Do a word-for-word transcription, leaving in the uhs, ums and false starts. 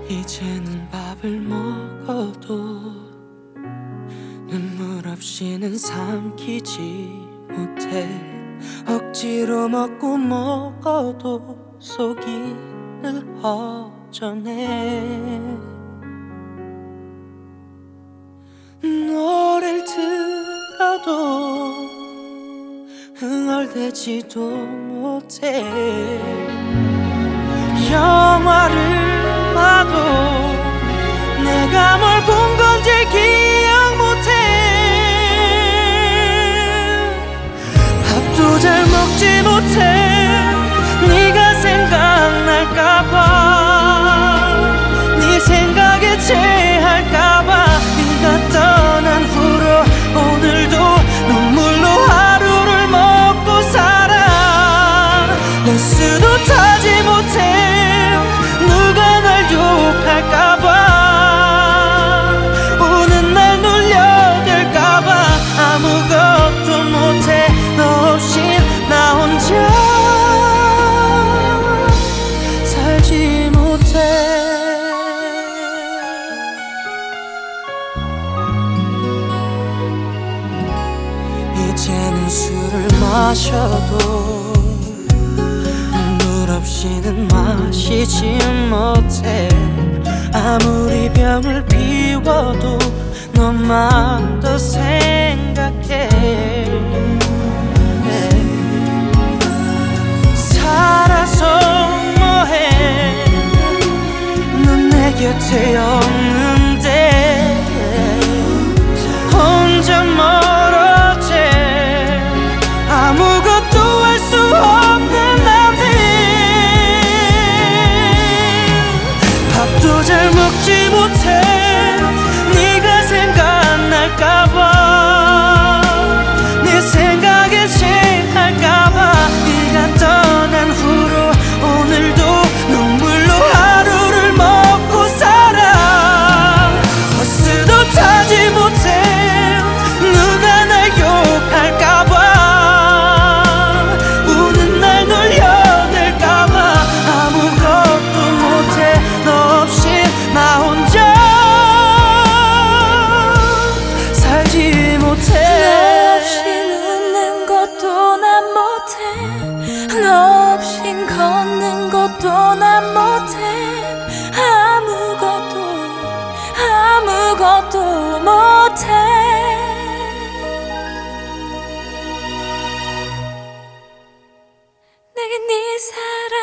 이제는 밥을 먹어도 눈물 없이는 삼키지 못해. 억지로 먹고 먹어도 속이 늘 허전해. 노래를 들어도 흥얼대지도 못해. 영화를 봐도 내가 뭘 본 건지 기억 못해. 밥도 잘 먹지 못해. 네가 생각날까봐, 네 생각에 체할까봐. 네가 떠난 후로 오늘도 눈물로 하루를 먹고 살아. 버스도 타지 못해. 누가 날 욕할까봐, 우는 날 놀려댈까봐. 아무것도 못해. 너 없이 나 혼자 살지 못해. 이제는 술을 마셔도 눈물 없이는 마시지 못해. 아무리 병을 비워도 너만 더 생각해. 살아서 뭐해. 넌 내 곁에 없는데 혼자 멀어져. 아무것도 할 수 없는 나는 밥도 잘 먹지 못해. 네가 생각날까봐, 네 생각에 체할까봐. 네가 떠난 후로 오늘도 눈물로 하루를 먹고 살아. 버스도 타지 못해. 누가 날 욕할까봐, 우는 날 놀려댈까봐. 아무것도 못해. 너 없이 나 혼자 살지 못해. 너 없이 웃는 것도 난 못해. 너 없인 걷는 것도 난 못해. 아무것도 아무것도 못해. 내게 네 사랑